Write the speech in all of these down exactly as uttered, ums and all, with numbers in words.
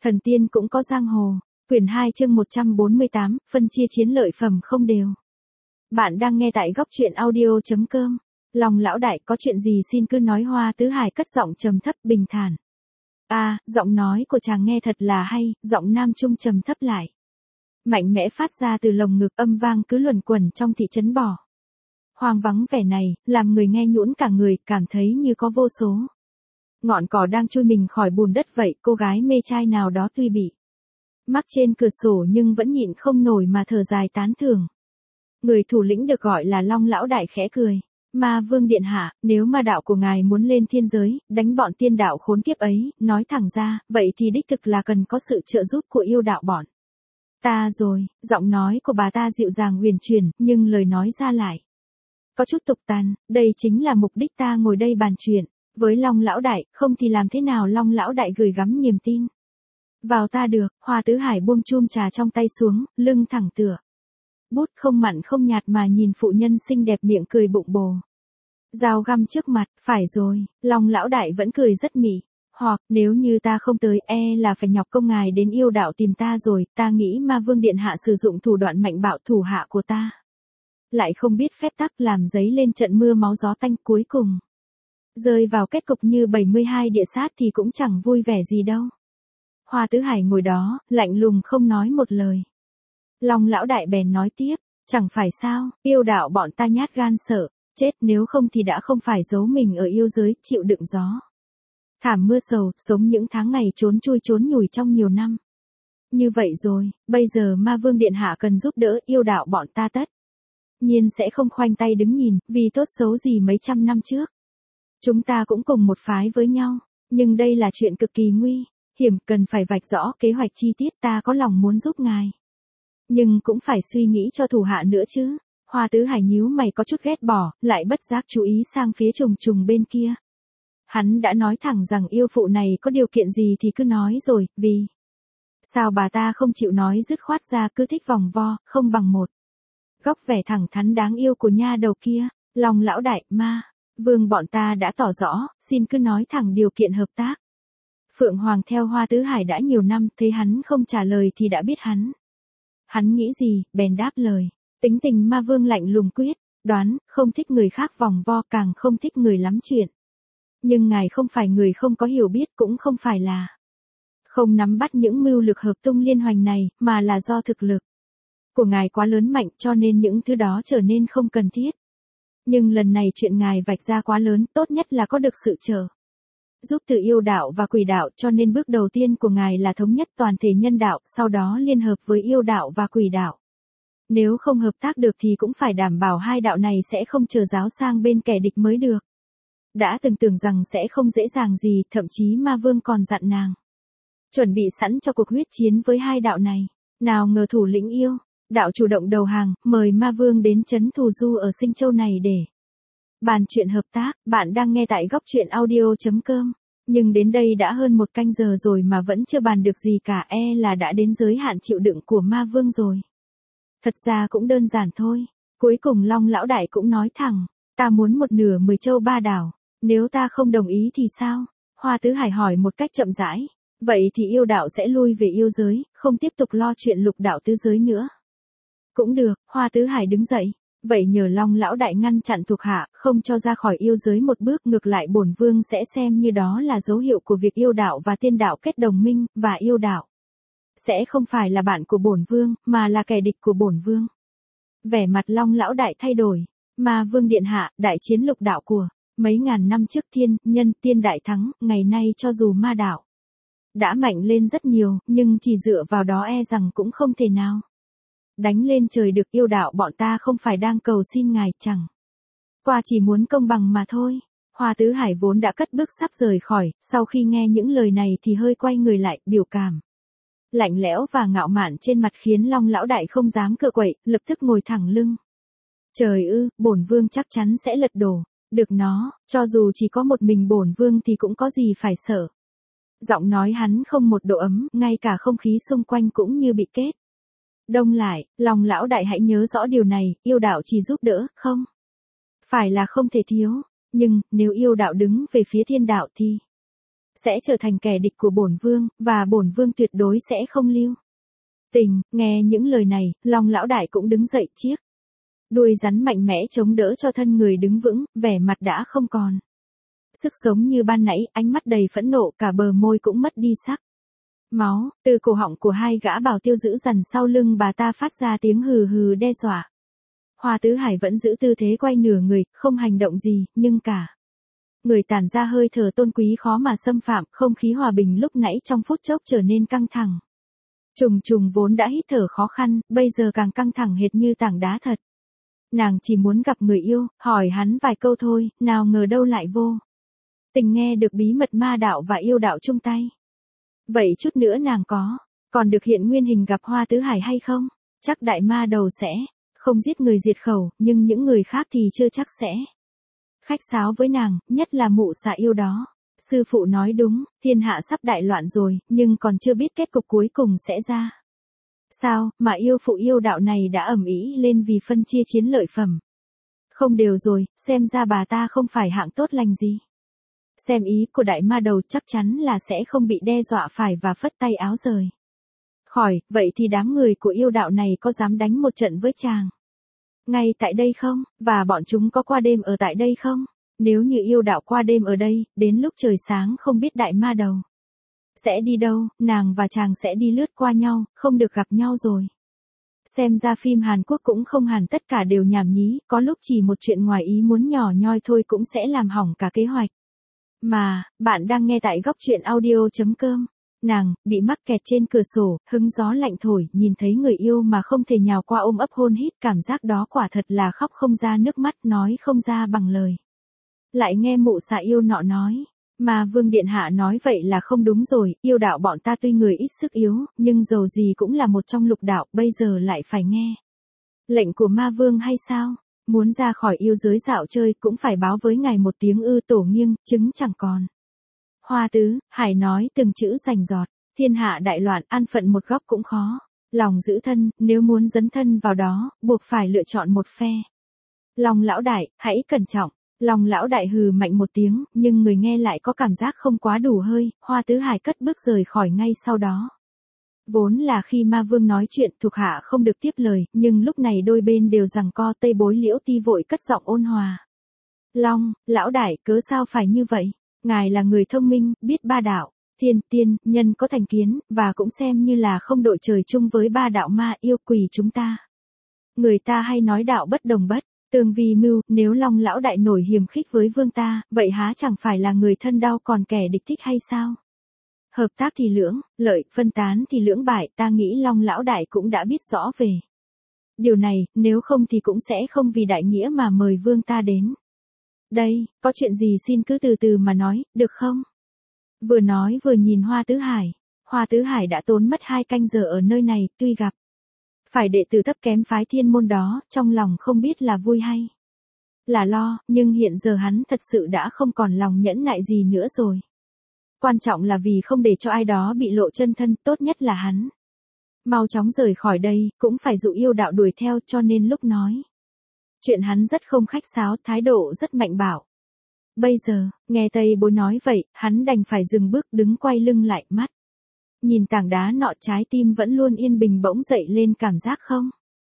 Thần tiên cũng có giang hồ. Quyển hai chương một trăm bốn mươi tám, phân chia chiến lợi phẩm không đều. Bạn đang nghe tại góc truyện audio chấm com. Long lão đại, có chuyện gì xin cứ nói. Hoa Tứ Hải cất giọng trầm thấp bình thản. A, à, giọng nói của chàng nghe thật là hay, giọng nam trung trầm thấp lại. Mạnh mẽ phát ra từ lồng ngực, âm vang cứ luẩn quẩn trong thị trấn bỏ. Hoang vắng vẻ này, làm người nghe nhũn cả người, cảm thấy như có vô số ngọn cỏ đang chui mình khỏi bùn đất vậy. Cô gái mê trai nào đó tuy bị mắc trên cửa sổ nhưng vẫn nhịn không nổi mà thở dài tán thưởng. Người thủ lĩnh được gọi là Long lão đại khẽ cười. Ma vương điện hạ, nếu ma đạo của ngài muốn lên thiên giới, đánh bọn tiên đạo khốn kiếp ấy, nói thẳng ra, vậy thì đích thực là cần có sự trợ giúp của yêu đạo bọn ta rồi. Giọng nói của bà ta dịu dàng huyền chuyển, nhưng lời nói ra lại có chút tục tằn. Đây chính là mục đích ta ngồi đây bàn chuyện với Long lão đại, không thì làm thế nào Long lão đại gửi gắm niềm tin vào ta được. Hoa Tứ Hải buông chum trà trong tay xuống, lưng thẳng tựa bút, không mặn không nhạt mà nhìn phụ nhân xinh đẹp miệng cười bụng bồ. Dao găm trước mặt, phải rồi, Long lão đại vẫn cười rất mỉ. Hoặc, nếu như ta không tới, e là phải nhọc công ngài đến yêu đạo tìm ta rồi. Ta nghĩ ma vương điện hạ sử dụng thủ đoạn mạnh bạo thủ hạ của ta lại không biết phép tắc, làm dấy lên trận mưa máu gió tanh, cuối cùng rơi vào kết cục như bảy mươi hai địa sát thì cũng chẳng vui vẻ gì đâu. Hoa Tứ Hải ngồi đó, lạnh lùng không nói một lời. Long lão đại bèn nói tiếp, chẳng phải sao, yêu đạo bọn ta nhát gan sợ chết, nếu không thì đã không phải giấu mình ở yêu giới, chịu đựng gió thảm mưa sầu, sống những tháng ngày trốn chui trốn nhủi trong nhiều năm như vậy rồi. Bây giờ ma vương điện hạ cần giúp đỡ, yêu đạo bọn ta tất nhiên sẽ không khoanh tay đứng nhìn, vì tốt xấu gì mấy trăm năm trước chúng ta cũng cùng một phái với nhau, nhưng đây là chuyện cực kỳ nguy hiểm, cần phải vạch rõ kế hoạch chi tiết. Ta có lòng muốn giúp ngài, nhưng cũng phải suy nghĩ cho thủ hạ nữa chứ. Hoa Tứ Hải nhíu mày có chút ghét bỏ, lại bất giác chú ý sang phía trùng trùng bên kia. Hắn đã nói thẳng rằng yêu phụ này có điều kiện gì thì cứ nói rồi, vì sao bà ta không chịu nói dứt khoát ra, cứ thích vòng vo, không bằng một góc vẻ thẳng thắn đáng yêu của nha đầu kia. Long lão đại, ma vương bọn ta đã tỏ rõ, xin cứ nói thẳng điều kiện hợp tác. Phượng Hoàng theo Hoa Tứ Hải đã nhiều năm, thấy hắn không trả lời thì đã biết hắn hắn nghĩ gì, bèn đáp lời. Tính tình ma vương lạnh lùng quyết đoán, không thích người khác vòng vo, càng không thích người lắm chuyện. Nhưng ngài không phải người không có hiểu biết, cũng không phải là không nắm bắt những mưu lược hợp tung liên hoành này, mà là do thực lực của ngài quá lớn mạnh, cho nên những thứ đó trở nên không cần thiết. Nhưng lần này chuyện ngài vạch ra quá lớn, tốt nhất là có được sự trợ giúp từ yêu đạo và quỷ đạo, cho nên bước đầu tiên của ngài là thống nhất toàn thể nhân đạo, sau đó liên hợp với yêu đạo và quỷ đạo. Nếu không hợp tác được thì cũng phải đảm bảo hai đạo này sẽ không trở giáo sang bên kẻ địch mới được. Đã từng tưởng rằng sẽ không dễ dàng gì, thậm chí ma vương còn dặn nàng chuẩn bị sẵn cho cuộc huyết chiến với hai đạo này. Nào ngờ thủ lĩnh yêu đạo chủ động đầu hàng, mời ma vương đến trấn Thù Du ở Sinh Châu này để bàn chuyện hợp tác. Bạn đang nghe tại góc truyện audio chấm com. Nhưng đến đây đã hơn một canh giờ rồi mà vẫn chưa bàn được gì cả, e là đã đến giới hạn chịu đựng của ma vương rồi. Thật ra cũng đơn giản thôi. Cuối cùng Long lão đại cũng nói thẳng, ta muốn một nửa mười châu ba đảo, nếu ta không đồng ý thì sao? Hoa Tứ Hải hỏi một cách chậm rãi. Vậy thì yêu đạo sẽ lui về yêu giới, không tiếp tục lo chuyện lục đạo tứ giới nữa. Cũng được. Hoa Tứ Hải đứng dậy. Vậy nhờ Long lão đại ngăn chặn thuộc hạ, không cho ra khỏi yêu giới một bước, ngược lại bổn vương sẽ xem như đó là dấu hiệu của việc yêu đạo và tiên đạo kết đồng minh, và yêu đạo sẽ không phải là bạn của bổn vương, mà là kẻ địch của bổn vương. Vẻ mặt Long lão đại thay đổi. Ma vương điện hạ, đại chiến lục đạo của mấy ngàn năm trước thiên, nhân, tiên đại thắng, ngày nay cho dù ma đạo đã mạnh lên rất nhiều, nhưng chỉ dựa vào đó e rằng cũng không thể nào đánh lên trời được. Yêu đạo bọn ta không phải đang cầu xin ngài, chẳng qua chỉ muốn công bằng mà thôi. Hoa Tứ Hải vốn đã cất bước sắp rời khỏi, sau khi nghe những lời này thì hơi quay người lại, biểu cảm lạnh lẽo và ngạo mạn trên mặt khiến Long lão đại không dám cựa quậy, lập tức ngồi thẳng lưng. Trời ư, bổn vương chắc chắn sẽ lật đổ được nó, cho dù chỉ có một mình bổn vương thì cũng có gì phải sợ. Giọng nói hắn không một độ ấm, ngay cả không khí xung quanh cũng như bị kết đông lại. Long lão đại hãy nhớ rõ điều này, yêu đạo chỉ giúp đỡ, không phải là không thể thiếu, nhưng nếu yêu đạo đứng về phía thiên đạo thì sẽ trở thành kẻ địch của bổn vương, và bổn vương tuyệt đối sẽ không lưu tình. Nghe những lời này, Long lão đại cũng đứng dậy, chiếc đuôi rắn mạnh mẽ chống đỡ cho thân người đứng vững, vẻ mặt đã không còn sức sống như ban nãy, ánh mắt đầy phẫn nộ, cả bờ môi cũng mất đi sắc máu. Từ cổ họng của hai gã bảo tiêu dữ dằn sau lưng bà ta phát ra tiếng hừ hừ đe dọa. Hoa Tứ Hải vẫn giữ tư thế quay nửa người, không hành động gì, nhưng cả người tản ra hơi thở tôn quý khó mà xâm phạm, không khí hòa bình lúc nãy trong phút chốc trở nên căng thẳng. Trùng Trùng vốn đã hít thở khó khăn, bây giờ càng căng thẳng hệt như tảng đá thật. Nàng chỉ muốn gặp người yêu, hỏi hắn vài câu thôi, nào ngờ đâu lại vô tình nghe được bí mật ma đạo và yêu đạo chung tay. Vậy chút nữa nàng có còn được hiện nguyên hình gặp Hoa Tứ Hải hay không? Chắc đại ma đầu sẽ không giết người diệt khẩu, nhưng những người khác thì chưa chắc sẽ khách sáo với nàng, nhất là mụ xà yêu đó. Sư phụ nói đúng, thiên hạ sắp đại loạn rồi, nhưng còn chưa biết kết cục cuối cùng sẽ ra sao, mà yêu phụ yêu đạo này đã ầm ĩ lên vì phân chia chiến lợi phẩm không đều rồi, xem ra bà ta không phải hạng tốt lành gì. Xem ý của đại ma đầu chắc chắn là sẽ không bị đe dọa phải, và phất tay áo rời khỏi. Vậy thì đám người của yêu đạo này có dám đánh một trận với chàng ngay tại đây không? Và bọn chúng có qua đêm ở tại đây không? Nếu như yêu đạo qua đêm ở đây, đến lúc trời sáng không biết đại ma đầu sẽ đi đâu, nàng và chàng sẽ đi lướt qua nhau, không được gặp nhau rồi. Xem ra phim Hàn Quốc cũng không hẳn tất cả đều nhảm nhí, có lúc chỉ một chuyện ngoài ý muốn nhỏ nhoi thôi cũng sẽ làm hỏng cả kế hoạch. Mà, bạn đang nghe tại góc truyện audio chấm com. Nàng, bị mắc kẹt trên cửa sổ, hứng gió lạnh thổi, nhìn thấy người yêu mà không thể nhào qua ôm ấp hôn hít, cảm giác đó quả thật là khóc không ra nước mắt, nói không ra bằng lời. Lại nghe mụ xà yêu nọ nói, mà Vương Điện Hạ nói vậy là không đúng rồi, yêu đạo bọn ta tuy người ít sức yếu, nhưng dầu gì cũng là một trong lục đạo, bây giờ lại phải nghe lệnh của ma vương hay sao? Muốn ra khỏi yêu giới dạo chơi cũng phải báo với ngài một tiếng ư, tổ nghiêng, chứng chẳng còn. Hoa Tứ Hải nói từng chữ rành rọt, thiên hạ đại loạn, an phận một góc cũng khó lòng giữ thân, nếu muốn dấn thân vào đó, buộc phải lựa chọn một phe. Long lão đại, hãy cẩn trọng. Long lão đại hừ mạnh một tiếng, nhưng người nghe lại có cảm giác không quá đủ hơi. Hoa Tứ Hải cất bước rời khỏi ngay sau đó. Vốn là khi ma vương nói chuyện thuộc hạ không được tiếp lời, nhưng lúc này đôi bên đều giằng co. Tây Bối Liễu Ti vội cất giọng ôn hòa. Long, lão đại, cớ sao phải như vậy? Ngài là người thông minh, biết ba đạo, thiên, tiên, nhân có thành kiến, và cũng xem như là không đội trời chung với ba đạo ma yêu quỷ chúng ta. Người ta hay nói đạo bất đồng bất tương vi mưu, nếu Long lão đại nổi hiềm khích với vương ta, vậy há chẳng phải là người thân đau còn kẻ địch thích hay sao? Hợp tác thì lưỡng lợi, phân tán thì lưỡng bại, ta nghĩ Long lão đại cũng đã biết rõ về điều này, nếu không thì cũng sẽ không vì đại nghĩa mà mời vương ta đến đây. Có chuyện gì xin cứ từ từ mà nói, được không? Vừa nói vừa nhìn Hoa Tứ Hải. Hoa Tứ Hải đã tốn mất hai canh giờ ở nơi này, tuy gặp phải đệ tử thấp kém phái thiên môn đó, trong lòng không biết là vui hay là lo, nhưng hiện giờ hắn thật sự đã không còn lòng nhẫn nại gì nữa rồi. Quan trọng là vì không để cho ai đó bị lộ chân thân, tốt nhất là hắn mau chóng rời khỏi đây, cũng phải dụ yêu đạo đuổi theo, cho nên lúc nói chuyện hắn rất không khách sáo, thái độ rất mạnh bạo. Bây giờ, nghe Tây Bối nói vậy, hắn đành phải dừng bước, đứng quay lưng lại, mắt nhìn tảng đá nọ, trái tim vẫn luôn yên bình bỗng dậy lên cảm giác không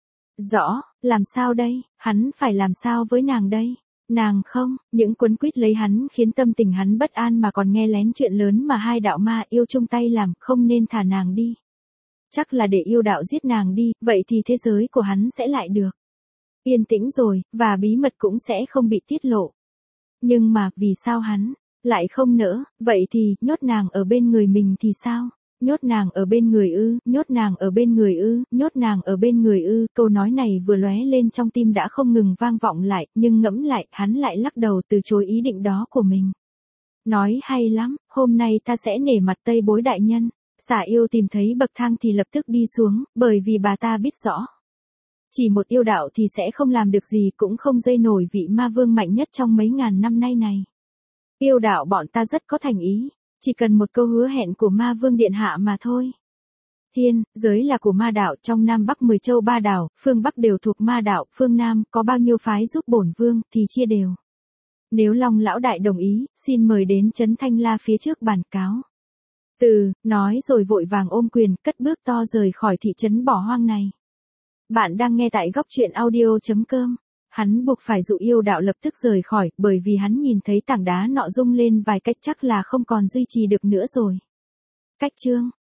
rõ. Làm sao đây, hắn phải làm sao với nàng đây? Nàng không, những quấn quýt lấy hắn khiến tâm tình hắn bất an, mà còn nghe lén chuyện lớn mà hai đạo ma yêu chung tay làm, không nên thả nàng đi. Chắc là để yêu đạo giết nàng đi, vậy thì thế giới của hắn sẽ lại được yên tĩnh rồi, và bí mật cũng sẽ không bị tiết lộ. Nhưng mà, vì sao hắn lại không nỡ? Vậy thì, nhốt nàng ở bên người mình thì sao? Nhốt nàng ở bên người ư, nhốt nàng ở bên người ư, nhốt nàng ở bên người ư, câu nói này vừa lóe lên trong tim đã không ngừng vang vọng lại, nhưng ngẫm lại, hắn lại lắc đầu từ chối ý định đó của mình. Nói hay lắm, hôm nay ta sẽ nể mặt Tây Bối đại nhân. Xà yêu tìm thấy bậc thang thì lập tức đi xuống, bởi vì bà ta biết rõ. Chỉ một yêu đạo thì sẽ không làm được gì, cũng không dây nổi vị ma vương mạnh nhất trong mấy ngàn năm nay này. Yêu đạo bọn ta rất có thành ý. Chỉ cần một câu hứa hẹn của ma vương điện hạ mà thôi. Thiên, giới là của ma đạo, trong Nam Bắc mười châu ba đảo, phương Bắc đều thuộc ma đạo, phương Nam có bao nhiêu phái giúp bổn vương thì chia đều. Nếu Long lão đại đồng ý, xin mời đến trấn Thanh La phía trước bàn cáo. Từ, nói rồi vội vàng ôm quyền, cất bước to rời khỏi thị trấn bỏ hoang này. Bạn đang nghe tại góc truyện audio.com. Hắn buộc phải dụ yêu đạo lập tức rời khỏi, bởi vì hắn nhìn thấy tảng đá nọ rung lên vài cách chắc là không còn duy trì được nữa rồi. Cách chương